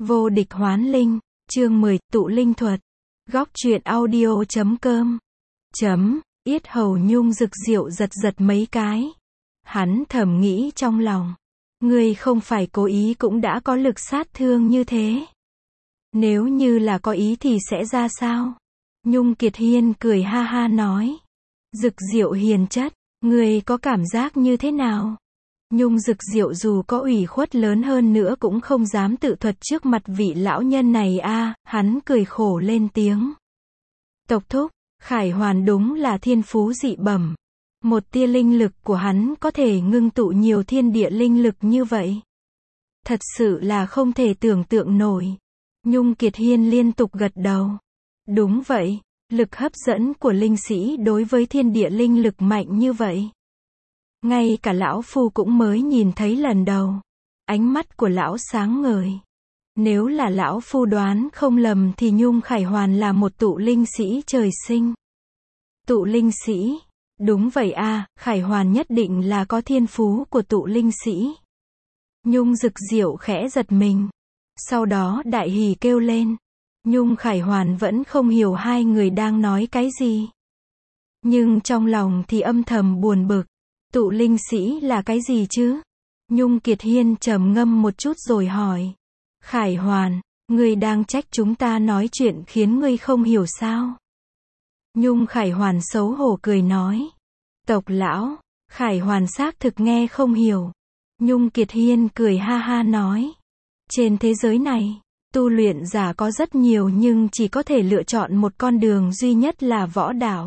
Vô địch hoán linh, chương 10, tụ linh thuật. Góc truyện audio.com. Yết hầu Nhung Dực Diệu giật giật mấy cái. Hắn thầm nghĩ trong lòng. Ngươi không phải cố ý cũng đã có lực sát thương như thế. Nếu như là có ý thì sẽ ra sao? Nhung Kiệt Hiên cười ha ha nói. Dực Diệu hiền chất, ngươi có cảm giác như thế nào? Nhung Dực Diệu dù có ủy khuất lớn hơn nữa cũng không dám tự thuật trước mặt vị lão nhân này hắn cười khổ lên tiếng. Tộc thúc, Khải Hoàn đúng là thiên phú dị bẩm. Một tia linh lực của hắn có thể ngưng tụ nhiều thiên địa linh lực như vậy. Thật sự là không thể tưởng tượng nổi. Nhung Kiệt Hiên liên tục gật đầu. Đúng vậy, lực hấp dẫn của linh sĩ đối với thiên địa linh lực mạnh như vậy. Ngay cả lão phu cũng mới nhìn thấy lần đầu. Ánh mắt của lão sáng ngời. Nếu là lão phu đoán không lầm thì Nhung Khải Hoàn là một tụ linh sĩ trời sinh. Tụ linh sĩ? Đúng vậy Khải Hoàn nhất định là có thiên phú của tụ linh sĩ. Nhung Dực Diệu khẽ giật mình. Sau đó đại hỉ kêu lên. Nhung Khải Hoàn vẫn không hiểu hai người đang nói cái gì. Nhưng trong lòng thì âm thầm buồn bực. Tụ linh sĩ là cái gì chứ? Nhung Kiệt Hiên trầm ngâm một chút rồi hỏi. Khải Hoàn, ngươi đang trách chúng ta nói chuyện khiến ngươi không hiểu sao? Nhung Khải Hoàn xấu hổ cười nói. Tộc lão, Khải Hoàn xác thực nghe không hiểu. Nhung Kiệt Hiên cười ha ha nói. Trên thế giới này, tu luyện giả có rất nhiều nhưng chỉ có thể lựa chọn một con đường duy nhất là võ đạo.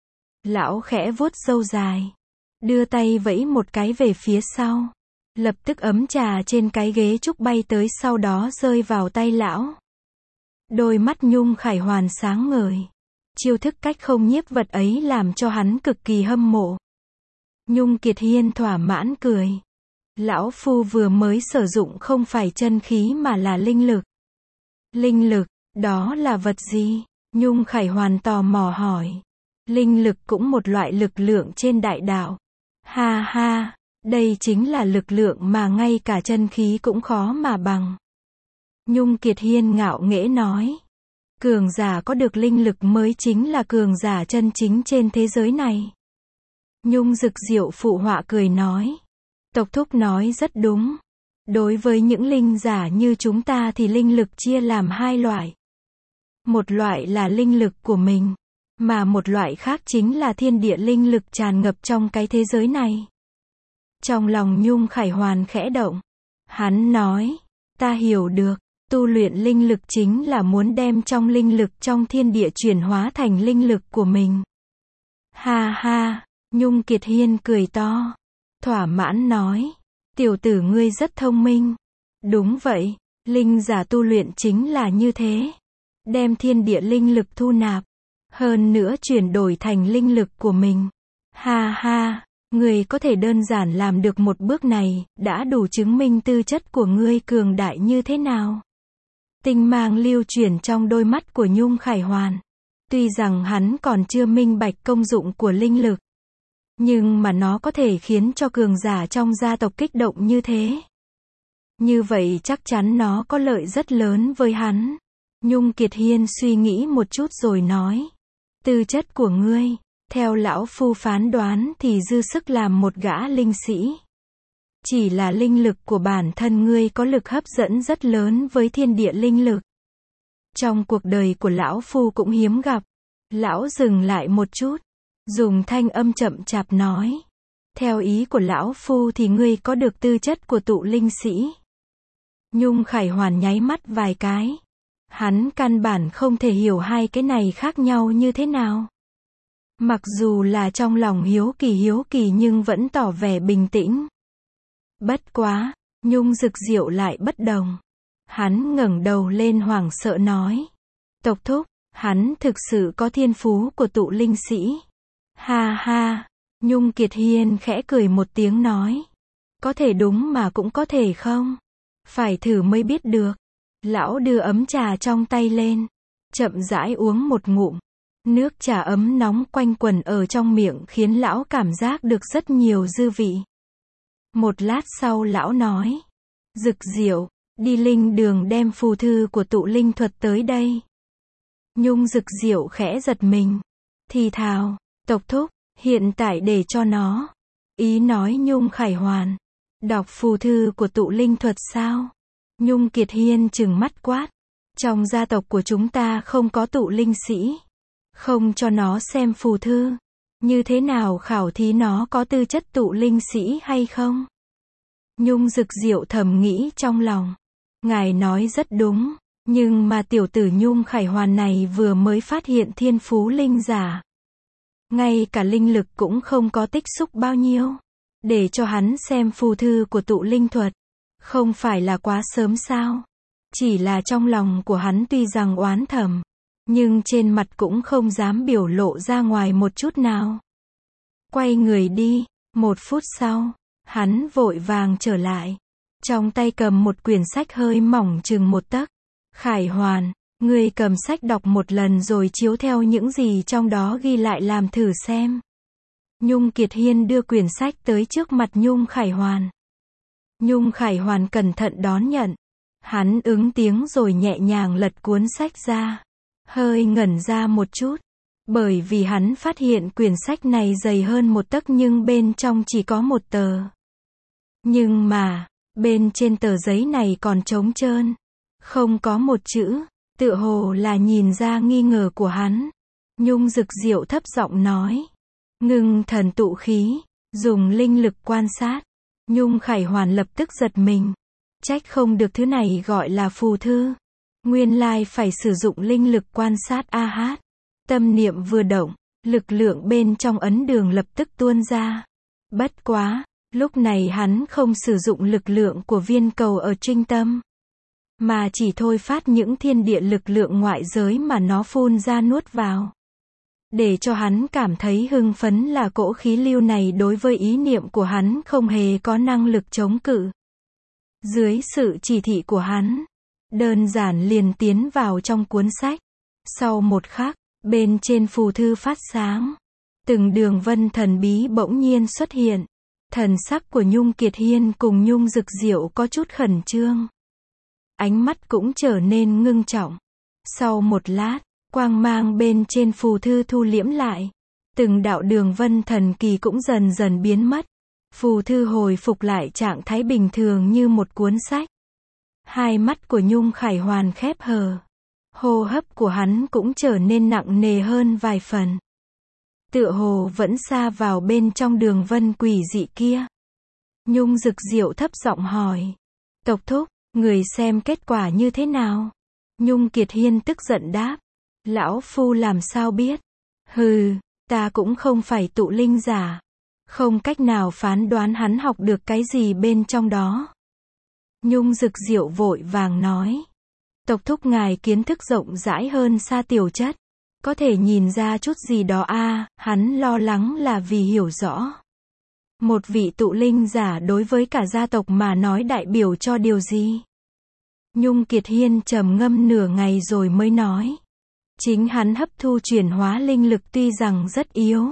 Lão khẽ vuốt râu dài. Đưa tay vẫy một cái về phía sau. Lập tức ấm trà trên cái ghế trúc bay tới sau đó rơi vào tay lão. Đôi mắt Nhung Khải Hoàn sáng ngời. Chiêu thức cách không nhiếp vật ấy làm cho hắn cực kỳ hâm mộ. Nhung Kiệt Hiên thỏa mãn cười. Lão phu vừa mới sử dụng không phải chân khí mà là linh lực. Linh lực, đó là vật gì? Nhung Khải Hoàn tò mò hỏi. Linh lực cũng một loại lực lượng trên đại đạo. Ha ha, đây chính là lực lượng mà ngay cả chân khí cũng khó mà bằng. Nhung Kiệt Hiên ngạo nghễ nói. Cường giả có được linh lực mới chính là cường giả chân chính trên thế giới này. Nhung Dực Diệu phụ họa cười nói. Tộc thúc nói rất đúng. Đối với những linh giả như chúng ta thì linh lực chia làm hai loại. Một loại là linh lực của mình. Mà một loại khác chính là thiên địa linh lực tràn ngập trong cái thế giới này. Trong lòng Nhung Khải Hoàn khẽ động. Hắn nói, ta hiểu được, tu luyện linh lực chính là muốn đem trong linh lực trong thiên địa chuyển hóa thành linh lực của mình. Ha ha, Nhung Kiệt Hiên cười to. Thỏa mãn nói, tiểu tử ngươi rất thông minh. Đúng vậy, linh giả tu luyện chính là như thế. Đem thiên địa linh lực thu nạp. Hơn nữa chuyển đổi thành linh lực của mình. Ha ha, ngươi có thể đơn giản làm được một bước này, đã đủ chứng minh tư chất của ngươi cường đại như thế nào. Tinh mang lưu chuyển trong đôi mắt của Nhung Khải Hoàn. Tuy rằng hắn còn chưa minh bạch công dụng của linh lực. Nhưng mà nó có thể khiến cho cường giả trong gia tộc kích động như thế. Như vậy chắc chắn nó có lợi rất lớn với hắn. Nhung Kiệt Hiên suy nghĩ một chút rồi nói. Tư chất của ngươi, theo lão phu phán đoán thì dư sức làm một gã linh sĩ. Chỉ là linh lực của bản thân ngươi có lực hấp dẫn rất lớn với thiên địa linh lực. Trong cuộc đời của lão phu cũng hiếm gặp. Lão dừng lại một chút, dùng thanh âm chậm chạp nói. Theo ý của lão phu thì ngươi có được tư chất của tụ linh sĩ. Nhung Khải Hoàn nháy mắt vài cái. Hắn căn bản không thể hiểu hai cái này khác nhau như thế nào. Mặc dù là trong lòng hiếu kỳ nhưng vẫn tỏ vẻ bình tĩnh. Bất quá, Nhung Dực Diệu lại bất đồng. Hắn ngẩng đầu lên hoảng sợ nói. Tộc thúc, hắn thực sự có thiên phú của tụ linh sĩ. Ha ha, Nhung Kiệt Hiên khẽ cười một tiếng nói. Có thể đúng mà cũng có thể không. Phải thử mới biết được. Lão đưa ấm trà trong tay lên. Chậm rãi uống một ngụm. Nước trà ấm nóng quanh quẩn ở trong miệng khiến lão cảm giác được rất nhiều dư vị. Một lát sau lão nói. Dực Diệu, đi linh đường đem phù thư của tụ linh thuật tới đây. Nhung Dực Diệu khẽ giật mình, thì thào, tộc thúc, hiện tại để cho nó. Ý nói Nhung Khải Hoàn, đọc phù thư của tụ linh thuật sao? Nhung Kiệt Hiên trừng mắt quát, trong gia tộc của chúng ta không có tụ linh sĩ. Không cho nó xem phù thư. Như thế nào khảo thí nó có tư chất tụ linh sĩ hay không? Nhung Dực Diệu thầm nghĩ trong lòng. Ngài nói rất đúng, nhưng mà tiểu tử Nhung Khải Hoàn này vừa mới phát hiện thiên phú linh giả. Ngay cả linh lực cũng không có tích xúc bao nhiêu. Để cho hắn xem phù thư của tụ linh thuật. Không phải là quá sớm sao? Chỉ là trong lòng của hắn tuy rằng oán thầm, nhưng trên mặt cũng không dám biểu lộ ra ngoài một chút nào. Quay người đi, 1 phút sau, hắn vội vàng trở lại. Trong tay cầm một quyển sách hơi mỏng chừng 1 tấc. Khải Hoàn, ngươi cầm sách đọc một lần rồi chiếu theo những gì trong đó ghi lại làm thử xem. Nhung Kiệt Hiên đưa quyển sách tới trước mặt Nhung Khải Hoàn. Nhung Khải Hoàn cẩn thận đón nhận. Hắn ứng tiếng rồi nhẹ nhàng lật cuốn sách ra. Hơi ngẩn ra một chút. Bởi vì hắn phát hiện quyển sách này dày hơn 1 tấc nhưng bên trong chỉ có 1 tờ. Nhưng mà, bên trên tờ giấy này còn trống trơn. Không có một chữ, tựa hồ là nhìn ra nghi ngờ của hắn. Nhung Dực Diệu thấp giọng nói. Ngưng thần tụ khí, dùng linh lực quan sát. Nhung Khải Hoàn lập tức giật mình. Trách không được thứ này gọi là phù thư. Nguyên lai phải sử dụng linh lực quan sát a hát. Tâm niệm vừa động, lực lượng bên trong ấn đường lập tức tuôn ra. Bất quá, lúc này hắn không sử dụng lực lượng của viên cầu ở trinh tâm, mà chỉ thôi phát những thiên địa lực lượng ngoại giới mà nó phun ra nuốt vào. Để cho hắn cảm thấy hưng phấn là cỗ khí lưu này đối với ý niệm của hắn không hề có năng lực chống cự. Dưới sự chỉ thị của hắn, đơn giản liền tiến vào trong cuốn sách. Sau một khắc, bên trên phù thư phát sáng. Từng đường vân thần bí bỗng nhiên xuất hiện. Thần sắc của Nhung Kiệt Hiên cùng Nhung Dực Diệu có chút khẩn trương. Ánh mắt cũng trở nên ngưng trọng. Sau một lát, quang mang bên trên phù thư thu liễm lại. Từng đạo đường vân thần kỳ cũng dần dần biến mất. Phù thư hồi phục lại trạng thái bình thường như một cuốn sách. Hai mắt của Nhung Khải Hoàn khép hờ. Hô hấp của hắn cũng trở nên nặng nề hơn vài phần. Tựa hồ vẫn xa vào bên trong đường vân quỷ dị kia. Nhung Dực Diệu thấp giọng hỏi. Tộc thúc, người xem kết quả như thế nào? Nhung Kiệt Hiên tức giận đáp. Lão phu làm sao biết? Hừ, ta cũng không phải tụ linh giả. Không cách nào phán đoán hắn học được cái gì bên trong đó. Nhung Dực Diệu vội vàng nói. Tộc thúc ngài kiến thức rộng rãi hơn xa tiểu chất. Có thể nhìn ra chút gì đó hắn lo lắng là vì hiểu rõ. Một vị tụ linh giả đối với cả gia tộc mà nói đại biểu cho điều gì? Nhung Kiệt Hiên trầm ngâm nửa ngày rồi mới nói. Chính hắn hấp thu chuyển hóa linh lực tuy rằng rất yếu.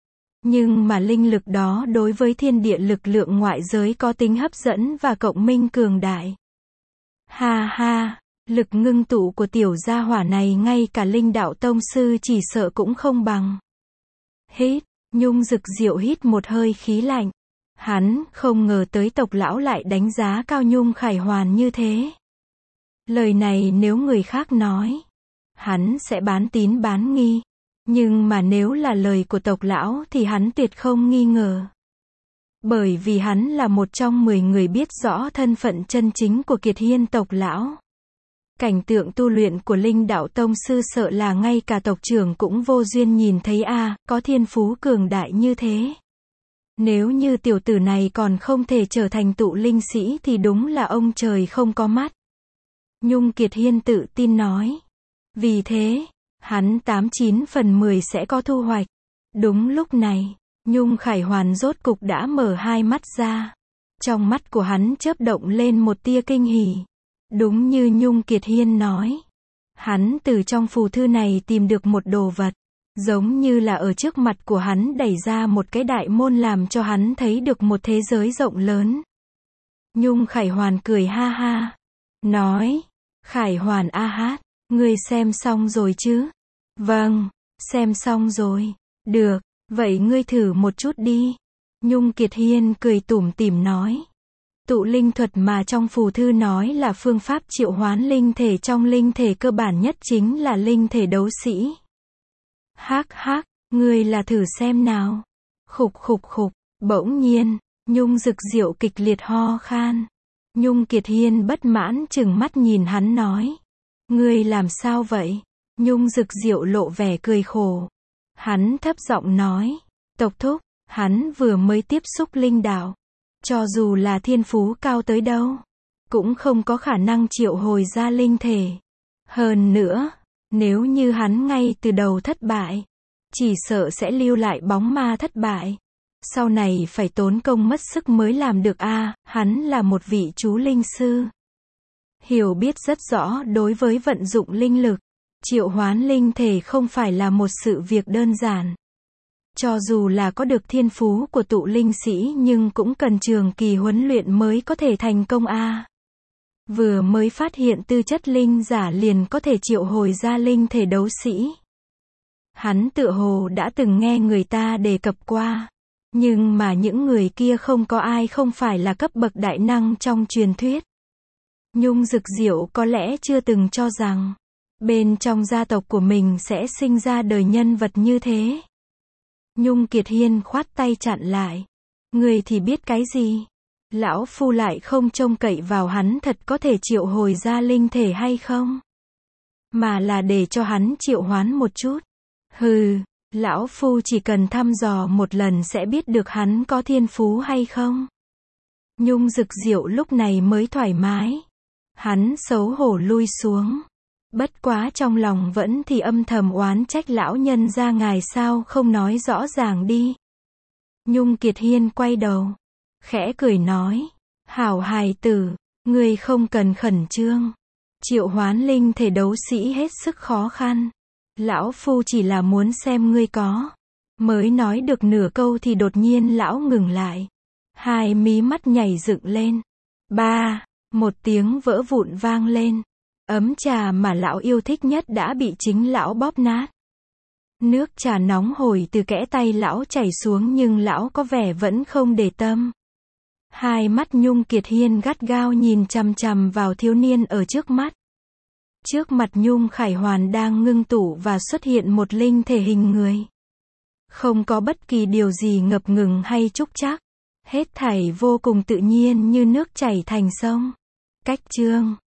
Nhưng mà linh lực đó đối với thiên địa lực lượng ngoại giới có tính hấp dẫn và cộng minh cường đại. Ha ha, lực ngưng tụ của tiểu gia hỏa này ngay cả linh đạo tông sư chỉ sợ cũng không bằng. Hít, Nhung Dực Diệu hít một hơi khí lạnh. Hắn không ngờ tới tộc lão lại đánh giá cao Nhung Khải Hoàn như thế. Lời này nếu người khác nói, hắn sẽ bán tín bán nghi. Nhưng mà nếu là lời của tộc lão thì hắn tuyệt không nghi ngờ. Bởi vì hắn là một trong 10 người biết rõ thân phận chân chính của Kiệt Hiên tộc lão. Cảnh tượng tu luyện của linh đạo tông sư sợ là ngay cả tộc trưởng cũng vô duyên nhìn thấy có thiên phú cường đại như thế. Nếu như tiểu tử này còn không thể trở thành tụ linh sĩ thì đúng là ông trời không có mắt. Nhung Kiệt Hiên tự tin nói. Vì thế, hắn 89 phần 10 sẽ có thu hoạch. Đúng lúc này, Nhung Khải Hoàn rốt cục đã mở hai mắt ra. Trong mắt của hắn chớp động lên một tia kinh hỉ. Đúng như Nhung Kiệt Hiên nói. Hắn từ trong phù thư này tìm được một đồ vật. Giống như là ở trước mặt của hắn đẩy ra một cái đại môn làm cho hắn thấy được một thế giới rộng lớn. Nhung Khải Hoàn cười ha ha. nói, Khải Hoàn a hát, ngươi xem xong rồi chứ? Vâng, xem xong rồi. Được, vậy ngươi thử một chút đi. Nhung Kiệt Hiên cười tủm tỉm nói. Tụ linh thuật mà trong phù thư nói là phương pháp triệu hoán linh thể, trong linh thể cơ bản nhất chính là linh thể đấu sĩ. Hắc hắc, ngươi là thử xem nào. Khục khục khục, bỗng nhiên, Nhung Dực Diệu kịch liệt ho khan. Nhung Kiệt Hiên bất mãn trừng mắt nhìn hắn nói. Ngươi làm sao vậy? Nhung Dực Diệu lộ vẻ cười khổ. Hắn thấp giọng nói. Tộc thúc, hắn vừa mới tiếp xúc linh đạo. Cho dù là thiên phú cao tới đâu, cũng không có khả năng triệu hồi ra linh thể. Hơn nữa, nếu như hắn ngay từ đầu thất bại, chỉ sợ sẽ lưu lại bóng ma thất bại. Sau này phải tốn công mất sức mới làm được a. Hắn là một vị chú linh sư. Hiểu biết rất rõ đối với vận dụng linh lực. Triệu hoán linh thể không phải là một sự việc đơn giản. Cho dù là có được thiên phú của tụ linh sĩ nhưng cũng cần trường kỳ huấn luyện mới có thể thành công a. Vừa mới phát hiện tư chất linh giả liền có thể triệu hồi ra linh thể đấu sĩ. Hắn tựa hồ đã từng nghe người ta đề cập qua. Nhưng mà những người kia không có ai không phải là cấp bậc đại năng trong truyền thuyết. Nhung Dực Diệu có lẽ chưa từng cho rằng bên trong gia tộc của mình sẽ sinh ra đời nhân vật như thế. Nhung Kiệt Hiên khoát tay chặn lại. Người thì biết cái gì? Lão phu lại không trông cậy vào hắn thật có thể triệu hồi ra linh thể hay không? Mà là để cho hắn triệu hoán một chút. Hừ, lão phu chỉ cần thăm dò một lần sẽ biết được hắn có thiên phú hay không. Nhung Dực Diệu lúc này mới thoải mái. Hắn xấu hổ lui xuống. Bất quá trong lòng vẫn thì âm thầm oán trách lão nhân gia ngài sao không nói rõ ràng đi. Nhung Kiệt Hiên quay đầu, khẽ cười nói, hảo hài tử, ngươi không cần khẩn trương. Triệu hoán linh thể đấu sĩ hết sức khó khăn. Lão phu chỉ là muốn xem ngươi có. Mới nói được nửa câu thì đột nhiên lão ngừng lại. Hai mí mắt nhảy dựng lên. Ba, một tiếng vỡ vụn vang lên. Ấm trà mà lão yêu thích nhất đã bị chính lão bóp nát. Nước trà nóng hổi từ kẽ tay lão chảy xuống nhưng lão có vẻ vẫn không để tâm. Hai mắt Nhung Kiệt Hiên gắt gao nhìn chằm chằm vào thiếu niên ở trước mắt. Trước mặt Nhung Khải Hoàn đang ngưng tụ và xuất hiện một linh thể hình người. Không có bất kỳ điều gì ngập ngừng hay trúc trắc. Hết thảy vô cùng tự nhiên như nước chảy thành sông. Cách chương